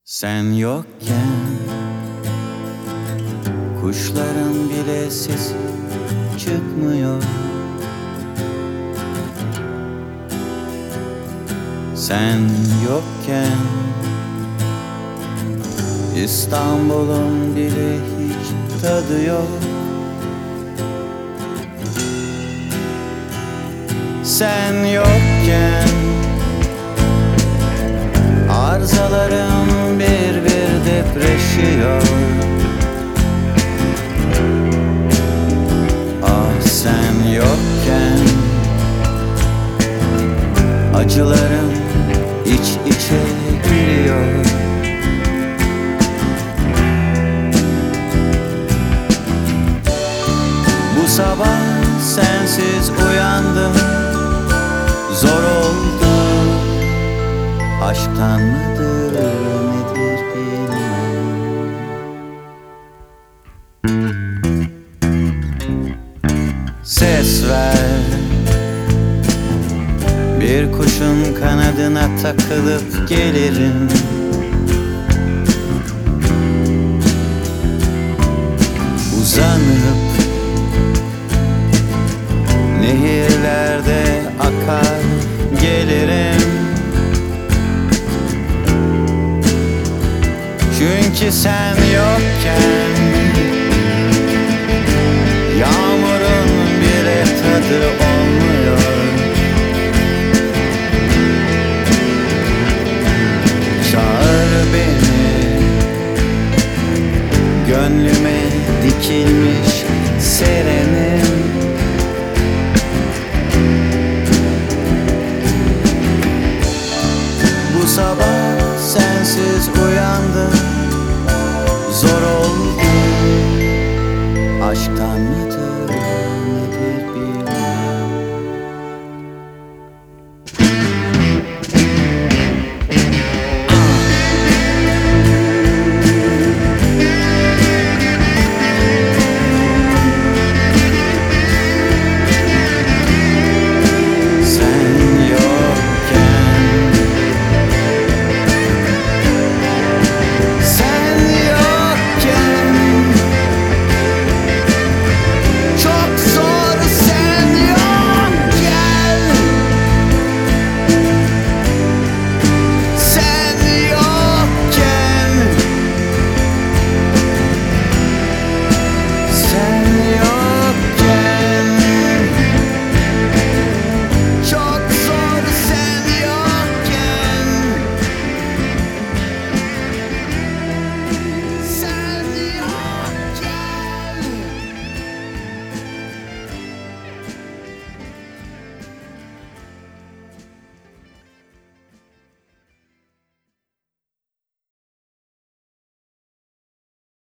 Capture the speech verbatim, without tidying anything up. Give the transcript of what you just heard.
Sen yokken kuşların bile sesi çıkmıyor. Sen yokken İstanbul'un bile hiç tadı yok. Sen yokken arızalarım bir bir depreşiyor. Ah sen yokken acılarım iç içe gülüyor. Bu sabah sensiz uyandım, zor oldu. Aşktan mıdır nedir bilmem. Ses ver, bir kuşun kanadına takılıp gelirim. Uzanıp nehirlerde akar gelirim. Çünkü sen yokken yağmurun bile tadı